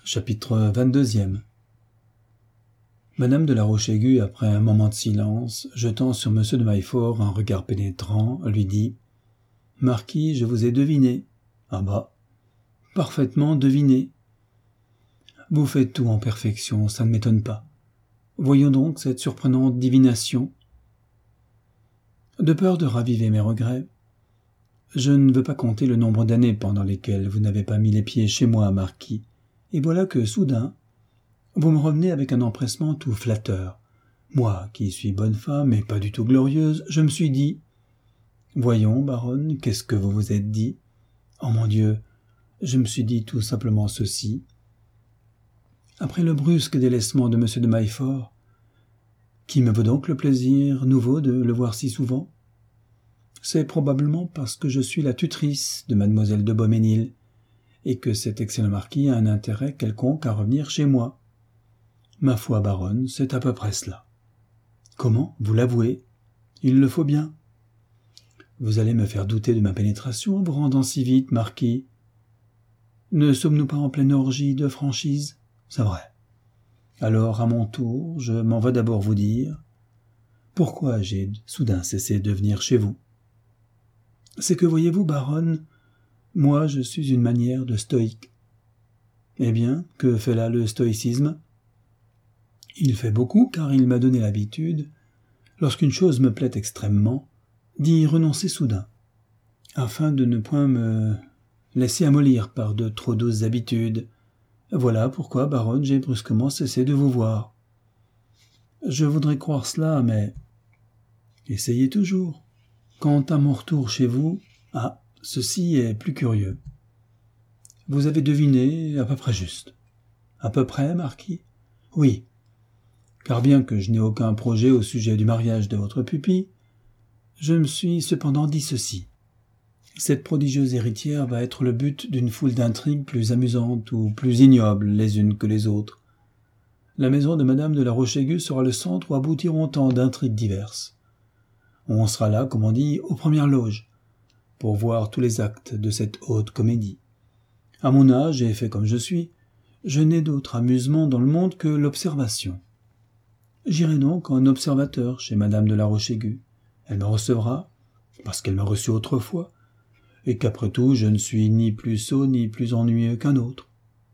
Chapitre 22. Madame de la Roche-Aiguë, après un moment de silence, jetant sur M. de Maillefort un regard pénétrant, lui dit « Marquis, je vous ai deviné. »« Ah bah, parfaitement deviné. Vous faites tout en perfection, ça ne m'étonne pas. Voyons donc cette surprenante divination. » De peur de raviver mes regrets, je ne veux pas compter le nombre d'années pendant lesquelles vous n'avez pas mis les pieds chez moi, Marquis, et voilà que, soudain, vous me revenez avec un empressement tout flatteur. Moi, qui suis bonne femme et pas du tout glorieuse, je me suis dit « Voyons, baronne, qu'est-ce que vous vous êtes dit ?»« Oh mon Dieu, je me suis dit tout simplement ceci. Après le brusque délaissement de M. de Maillefort, qui me vaut donc le plaisir nouveau de le voir si souvent? C'est probablement parce que je suis la tutrice de mademoiselle de Beaumesnil, et que cet excellent marquis a un intérêt quelconque à revenir chez moi. Ma foi, baronne, c'est à peu près cela. Comment, vous l'avouez? Il le faut bien. Vous allez me faire douter de ma pénétration en vous rendant si vite, marquis. Ne sommes-nous pas en pleine orgie de franchise? C'est vrai. Alors, à mon tour, je m'en vais d'abord vous dire pourquoi j'ai soudain cessé de venir chez vous. C'est que, voyez-vous, baronne, moi, je suis une manière de stoïque. Eh bien, que fait là le stoïcisme? Il fait beaucoup, car il m'a donné l'habitude, lorsqu'une chose me plaît extrêmement, d'y renoncer soudain, afin de ne point me laisser amollir par de trop douces habitudes. Voilà pourquoi, baronne, j'ai brusquement cessé de vous voir. Je voudrais croire cela, mais essayez toujours. Quant à mon retour chez vous, ceci est plus curieux. Vous avez deviné à peu près juste. À peu près, marquis? Oui, car bien que je n'ai aucun projet au sujet du mariage de votre pupille, je me suis cependant dit ceci. Cette prodigieuse héritière va être le but d'une foule d'intrigues plus amusantes ou plus ignobles les unes que les autres. La maison de madame de la Roche-Aiguë sera le centre où aboutiront tant d'intrigues diverses. On sera là, comme on dit, aux premières loges, pour voir tous les actes de cette haute comédie. À mon âge, et fait comme je suis, je n'ai d'autre amusement dans le monde que l'observation. J'irai donc en observateur chez madame de la Roche-Aiguë. Elle me recevra, parce qu'elle m'a reçu autrefois, et qu'après tout, je ne suis ni plus sot ni plus ennuyeux qu'un autre.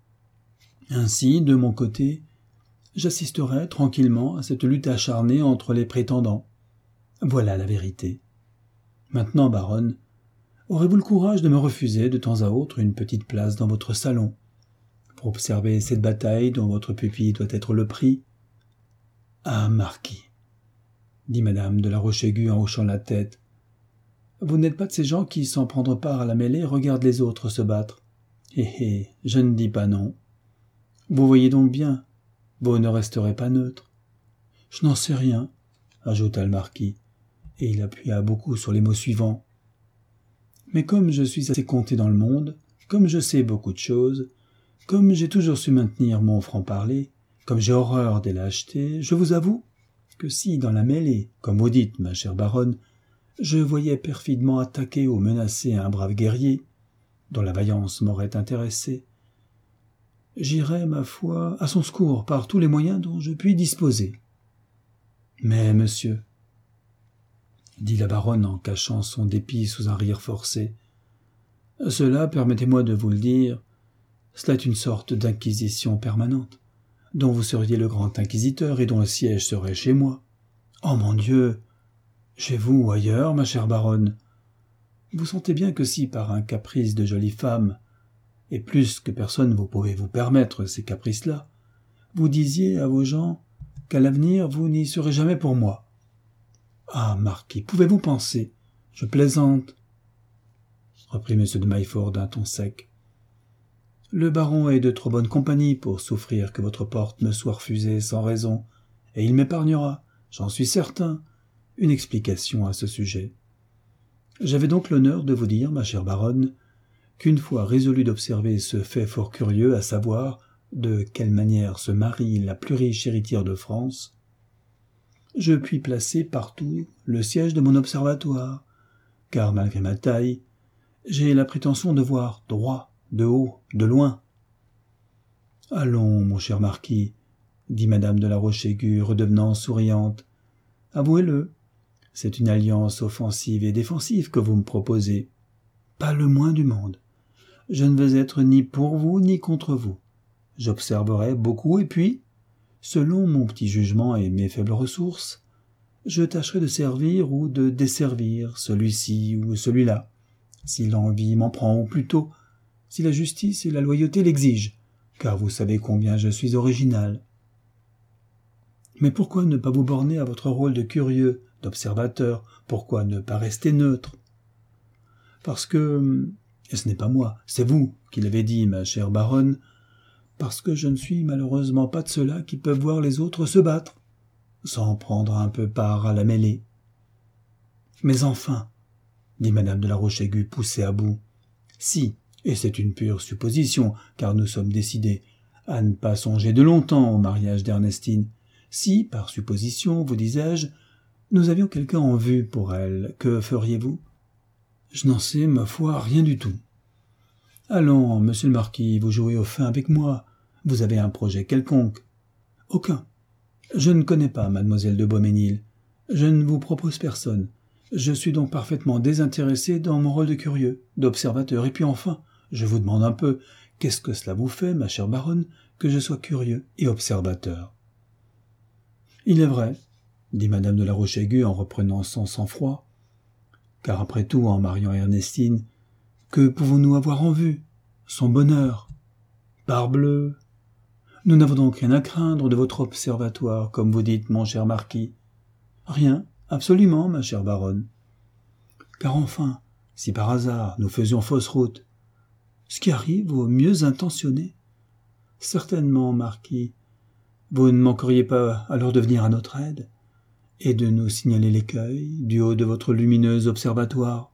Ainsi, de mon côté, j'assisterai tranquillement à cette lutte acharnée entre les prétendants. Voilà la vérité. Maintenant, baronne, aurez-vous le courage de me refuser de temps à autre une petite place dans votre salon, pour observer cette bataille dont votre pupille doit être le prix? Ah, marquis, dit madame de la Roche-Aiguë en hochant la tête, vous n'êtes pas de ces gens qui, sans prendre part à la mêlée, regardent les autres se battre. Je ne dis pas non. Vous voyez donc bien, vous ne resterez pas neutre. Je n'en sais rien, ajouta le marquis, et il appuya beaucoup sur les mots suivants. Mais comme je suis assez compté dans le monde, comme je sais beaucoup de choses, comme j'ai toujours su maintenir mon franc-parler, comme j'ai horreur des lâchetés, je vous avoue que si, dans la mêlée, comme vous dites, ma chère baronne, je voyais perfidement attaquer ou menacer un brave guerrier, dont la vaillance m'aurait intéressé, j'irais, ma foi, à son secours par tous les moyens dont je puis disposer. Mais, monsieur, dit la baronne en cachant son dépit sous un rire forcé, cela, permettez-moi de vous le dire, cela est une sorte d'inquisition permanente, dont vous seriez le grand inquisiteur et dont le siège serait chez moi. Oh mon Dieu! Chez vous ou ailleurs, ma chère baronne? Vous sentez bien que si, par un caprice de jolie femme, et plus que personne vous pouvez vous permettre ces caprices-là, vous disiez à vos gens qu'à l'avenir vous n'y serez jamais pour moi. Ah, marquis, pouvez-vous penser? Je plaisante, reprit M. de Maillefort d'un ton sec. Le baron est de trop bonne compagnie pour souffrir que votre porte me soit refusée sans raison, et il m'épargnera, j'en suis certain, une explication à ce sujet. J'avais donc l'honneur de vous dire, ma chère baronne, qu'une fois résolu d'observer ce fait fort curieux, à savoir de quelle manière se marie la plus riche héritière de France, je puis placer partout le siège de mon observatoire, car malgré ma taille, j'ai la prétention de voir droit, de haut, de loin. « Allons, mon cher marquis, dit madame de la Roche-Aiguë, redevenant souriante. Avouez-le, c'est une alliance offensive et défensive que vous me proposez. Pas le moins du monde. Je ne veux être ni pour vous ni contre vous. J'observerai beaucoup et puis, selon mon petit jugement et mes faibles ressources, je tâcherai de servir ou de desservir celui-ci ou celui-là, si l'envie m'en prend, ou plutôt, si la justice et la loyauté l'exigent, car vous savez combien je suis original. Mais pourquoi ne pas vous borner à votre rôle de curieux, d'observateur? Pourquoi ne pas rester neutre? Parce que, et ce n'est pas moi, c'est vous qui l'avez dit, ma chère baronne, parce que je ne suis malheureusement pas de ceux-là qui peuvent voir les autres se battre, sans prendre un peu part à la mêlée. Mais enfin, dit madame de la Roche-Aiguë poussée à bout, si, et c'est une pure supposition, car nous sommes décidés à ne pas songer de longtemps au mariage d'Ernestine, si, par supposition, vous disais-je, nous avions quelqu'un en vue pour elle, que feriez-vous? Je n'en sais, ma foi, rien du tout. Allons, monsieur le marquis, vous jouez au fin avec moi. Vous avez un projet quelconque? Aucun. Je ne connais pas mademoiselle de Beaumesnil. Je ne vous propose personne. Je suis donc parfaitement désintéressé dans mon rôle de curieux, d'observateur. Et puis enfin, je vous demande un peu, qu'est-ce que cela vous fait, ma chère baronne, que je sois curieux et observateur? Il est vrai, dit madame de la Roche-Aiguë en reprenant son sang-froid, car après tout, en mariant Ernestine, que pouvons-nous avoir en vue? Son bonheur. Parbleu! Nous n'avons donc rien à craindre de votre observatoire, comme vous dites, mon cher marquis. Rien, absolument, ma chère baronne. Car enfin, si par hasard nous faisions fausse route, ce qui arrive aux mieux intentionnés, certainement, marquis, vous ne manqueriez pas alors de venir à notre aide et de nous signaler l'écueil du haut de votre lumineux observatoire.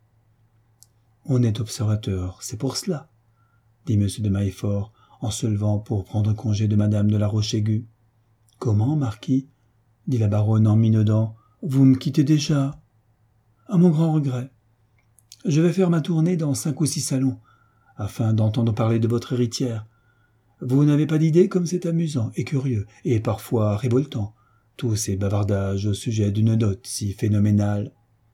On est observateur, c'est pour cela, dit M. de Maillefort, en se levant pour prendre congé de madame de la Roche-Aiguë. Comment, marquis, dit la baronne en minaudant, vous me quittez déjà? À mon grand regret. Je vais faire ma tournée dans 5 ou 6 salons, afin d'entendre parler de votre héritière. Vous n'avez pas d'idée comme c'est amusant et curieux, et parfois révoltant, tous ces bavardages au sujet d'une dot si phénoménale.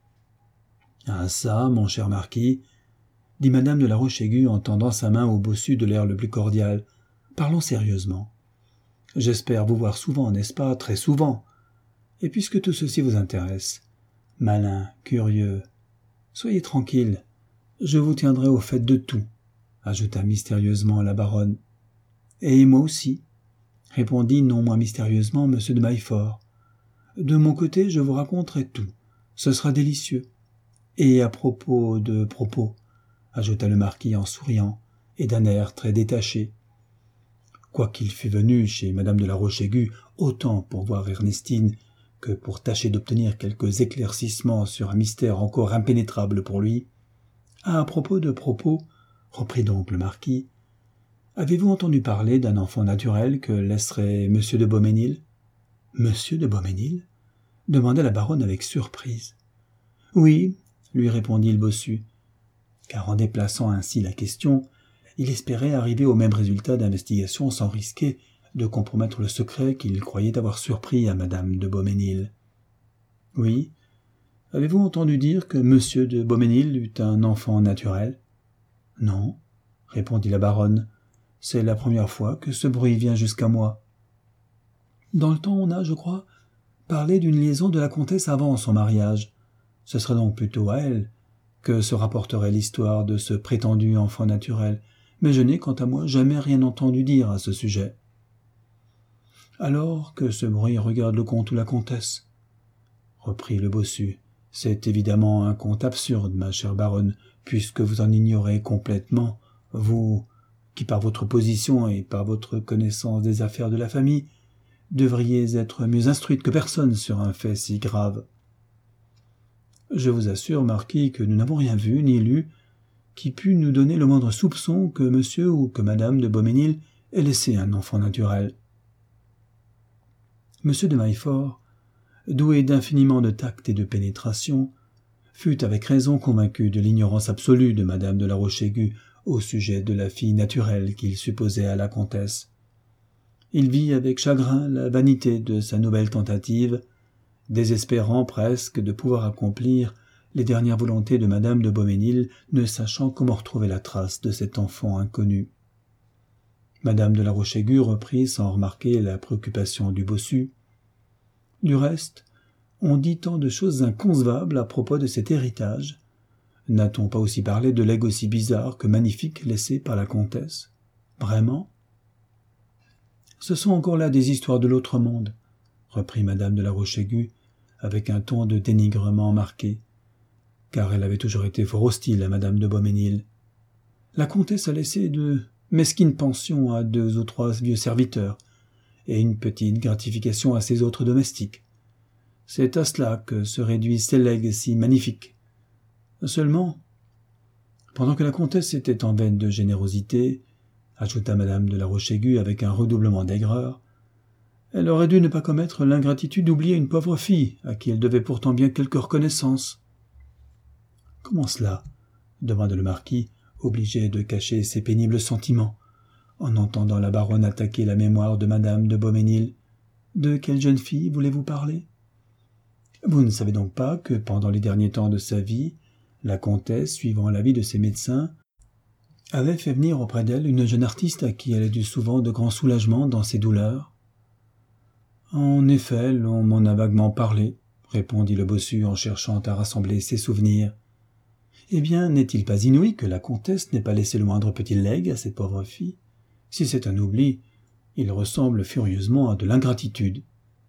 Ah ça, mon cher marquis, dit madame de la Roche-Aiguë en tendant sa main au bossu de l'air le plus cordial, parlons sérieusement. J'espère vous voir souvent, n'est-ce pas, très souvent. Et puisque tout ceci vous intéresse, malin, curieux, soyez tranquille, je vous tiendrai au fait de tout, ajouta mystérieusement la baronne. Et moi aussi, répondit non moins mystérieusement M. de Maillefort. De mon côté, je vous raconterai tout. Ce sera délicieux. Et à propos de propos, ajouta le marquis en souriant, et d'un air très détaché. Quoiqu'il fût venu chez madame de la Roche-Aiguë autant pour voir Ernestine que pour tâcher d'obtenir quelques éclaircissements sur un mystère encore impénétrable pour lui, à propos de propos, reprit donc le marquis, avez-vous entendu parler d'un enfant naturel que laisserait M. de Beaumesnil? Monsieur de Beaumesnil? Demanda la baronne avec surprise. Oui, lui répondit le bossu, car en déplaçant ainsi la question, il espérait arriver au même résultat d'investigation sans risquer de compromettre le secret qu'il croyait avoir surpris à madame de Beaumesnil. Oui. Avez-vous entendu dire que monsieur de Beaumesnil eut un enfant naturel? Non, répondit la baronne. C'est la première fois que ce bruit vient jusqu'à moi. Dans le temps, on a, je crois, parlé d'une liaison de la comtesse avant son mariage. Ce serait donc plutôt à elle que se rapporterait l'histoire de ce prétendu enfant naturel, mais je n'ai, quant à moi, jamais rien entendu dire à ce sujet. Alors que ce bruit regarde le comte ou la comtesse, reprit le bossu, c'est évidemment un conte absurde, ma chère baronne, puisque vous en ignorez complètement, vous, qui par votre position et par votre connaissance des affaires de la famille, devriez être mieux instruite que personne sur un fait si grave. Je vous assure, marquis, que nous n'avons rien vu ni lu qui pût nous donner le moindre soupçon que monsieur ou que madame de Beaumesnil ait laissé un enfant naturel. Monsieur de Maillefort, doué d'infiniment de tact et de pénétration, fut avec raison convaincu de l'ignorance absolue de madame de la Roche-Aiguë au sujet de la fille naturelle qu'il supposait à la comtesse. Il vit avec chagrin la vanité de sa nouvelle tentative, désespérant presque de pouvoir accomplir les dernières volontés de madame de Beaumesnil, ne sachant comment retrouver la trace de cet enfant inconnu. Madame de la Roche-Aigu reprit sans remarquer la préoccupation du bossu. Du reste, on dit tant de choses inconcevables à propos de cet héritage. N'a-t-on pas aussi parlé de legs aussi bizarres que magnifiques laissés par la comtesse? Vraiment? Ce sont encore là des histoires de l'autre monde, reprit madame de la Roche-Aigu, avec un ton de dénigrement marqué, car elle avait toujours été fort hostile à madame de Beaumesnil. La comtesse a laissé de mesquines pensions à 2 ou 3 vieux serviteurs, et une petite gratification à ses autres domestiques. C'est à cela que se réduisent ces legs si magnifiques. Seulement, pendant que la comtesse était en veine de générosité, ajouta madame de la Roche-Aigu avec un redoublement d'aigreur, elle aurait dû ne pas commettre l'ingratitude d'oublier une pauvre fille, à qui elle devait pourtant bien quelque reconnaissance. « Comment cela ?» demanda le marquis, obligé de cacher ses pénibles sentiments, en entendant la baronne attaquer la mémoire de madame de Beaumesnil. « De quelle jeune fille voulez-vous parler ? Vous ne savez donc pas que, pendant les derniers temps de sa vie, la comtesse, suivant l'avis de ses médecins, avait fait venir auprès d'elle une jeune artiste à qui elle a dû souvent de grands soulagements dans ses douleurs. « En effet, l'on m'en a vaguement parlé, » répondit le bossu en cherchant à rassembler ses souvenirs. « Eh bien, n'est-il pas inouï que la comtesse n'ait pas laissé le moindre petit legs à cette pauvre fille? Si c'est un oubli, il ressemble furieusement à de l'ingratitude. »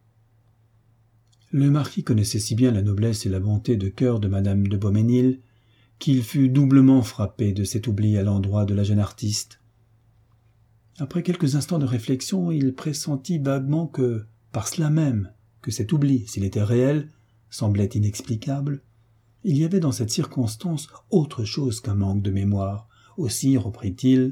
Le marquis connaissait si bien la noblesse et la bonté de cœur de madame de Beaumesnil qu'il fut doublement frappé de cet oubli à l'endroit de la jeune artiste. Après quelques instants de réflexion, il pressentit vaguement que, par cela même, que cet oubli, s'il était réel, semblait inexplicable, il y avait dans cette circonstance autre chose qu'un manque de mémoire. Aussi, reprit-il,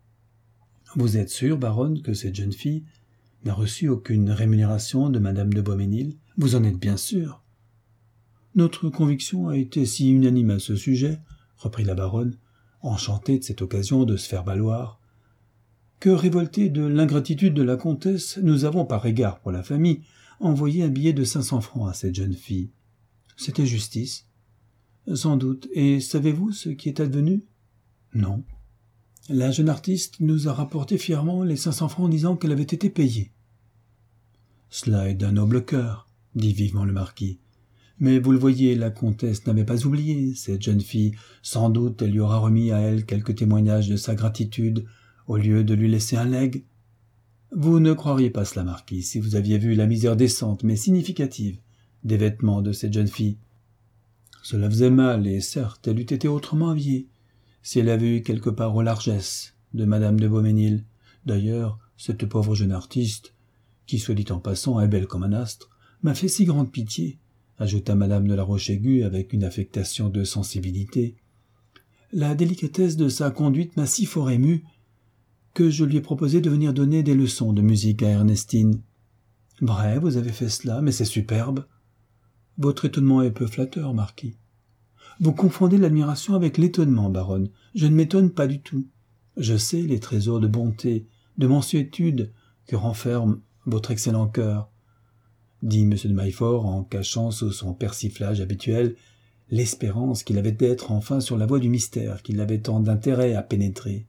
« Vous êtes sûr, baronne, que cette jeune fille n'a reçu aucune rémunération de madame de Beaumesnil? Vous en êtes bien sûr? » « Notre conviction a été si unanime à ce sujet, reprit la baronne, enchantée de cette occasion de se faire valoir, que, révoltés de l'ingratitude de la comtesse, nous avons, par égard pour la famille, envoyé un billet de 500 francs à cette jeune fille. C'était justice. Sans doute. Et savez-vous ce qui est advenu? Non. La jeune artiste nous a rapporté fièrement les 500 francs en disant qu'elle avait été payée. Cela est d'un noble cœur, dit vivement le marquis. Mais vous le voyez, la comtesse n'avait pas oublié cette jeune fille. Sans doute elle lui aura remis à elle quelques témoignages de sa gratitude, au lieu de lui laisser un legs. Vous ne croiriez pas cela, marquis, si vous aviez vu la misère décente mais significative des vêtements de cette jeune fille. Cela faisait mal, et certes, elle eût été autrement habillée, si elle avait eu quelque part aux largesses de madame de Beaumesnil. D'ailleurs, cette pauvre jeune artiste, qui, soit dit en passant, est belle comme un astre, m'a fait si grande pitié, ajouta madame de la Roche-Aigu avec une affectation de sensibilité. La délicatesse de sa conduite m'a si fort ému que je lui ai proposé de venir donner des leçons de musique à Ernestine. Vrai, vous avez fait cela, mais c'est superbe. Votre étonnement est peu flatteur, marquis. Vous confondez l'admiration avec l'étonnement, baronne. Je ne m'étonne pas du tout. Je sais les trésors de bonté, de mansuétude que renferme votre excellent cœur, dit M. de Maillefort en cachant sous son persiflage habituel l'espérance qu'il avait d'être enfin sur la voie du mystère qu'il avait tant d'intérêt à pénétrer.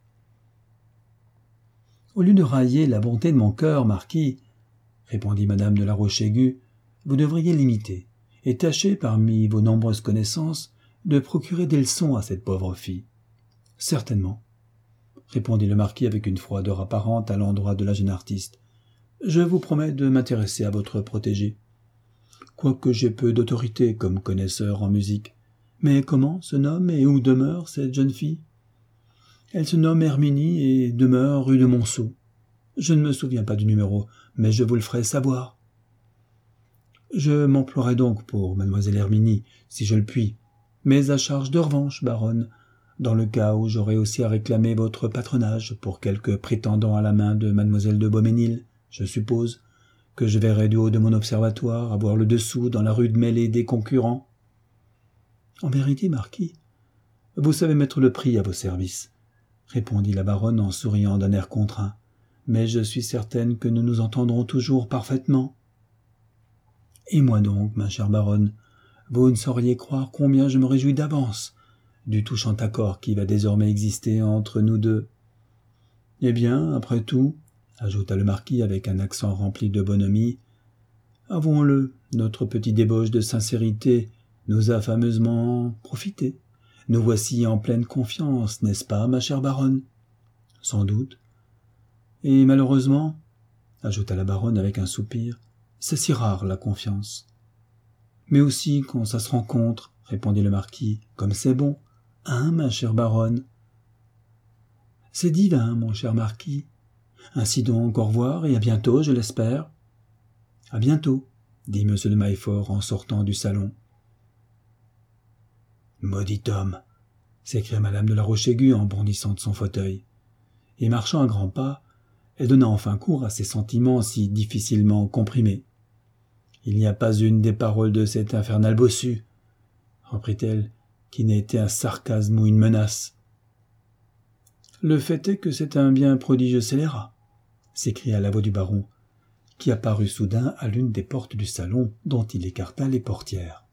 Au lieu de railler la bonté de mon cœur, marquis, répondit madame de la Roche-Aigu, vous devriez l'imiter, et tâcher parmi vos nombreuses connaissances de procurer des leçons à cette pauvre fille. Certainement, répondit le marquis avec une froideur apparente à l'endroit de la jeune artiste. Je vous promets de m'intéresser à votre protégée. Quoique j'ai peu d'autorité comme connaisseur en musique. Mais comment se nomme et où demeure cette jeune fille? Elle se nomme Herminie et demeure rue de Monceau. Je ne me souviens pas du numéro, mais je vous le ferai savoir. Je m'emploierai donc pour mademoiselle Herminie, si je le puis, mais à charge de revanche, baronne, dans le cas où j'aurai aussi à réclamer votre patronage pour quelque prétendant à la main de mademoiselle de Beaumesnil, je suppose, que je verrai du haut de mon observatoire avoir le dessous dans la rude mêlée des concurrents. En vérité, marquis, vous savez mettre le prix à vos services, répondit la baronne en souriant d'un air contraint. mais je suis certaine que nous nous entendrons toujours parfaitement. Et moi donc, ma chère baronne, vous ne sauriez croire combien je me réjouis d'avance du touchant accord qui va désormais exister entre nous deux. Eh bien, après tout, ajouta le marquis avec un accent rempli de bonhomie, avouons-le, notre petit débauche de sincérité nous a fameusement profité. Nous voici en pleine confiance, n'est-ce pas, ma chère baronne? Sans doute. Et malheureusement, ajouta la baronne avec un soupir, c'est si rare la confiance. Mais aussi quand ça se rencontre, répondit le marquis, comme c'est bon, hein, ma chère baronne? C'est divin, mon cher marquis. Ainsi donc, au revoir et à bientôt, je l'espère. À bientôt, dit M. de Maillefort en sortant du salon. Maudit homme, s'écria madame de la Roche-Aiguë en bondissant de son fauteuil. Et marchant à grands pas, elle donna enfin cours à ses sentiments si difficilement comprimés. Il n'y a pas une des paroles de cet infernal bossu, reprit-elle, qui n'ait été un sarcasme ou une menace. Le fait est que c'est un bien prodigieux scélérat, s'écria la voix du baron, qui apparut soudain à l'une des portes du salon dont il écarta les portières.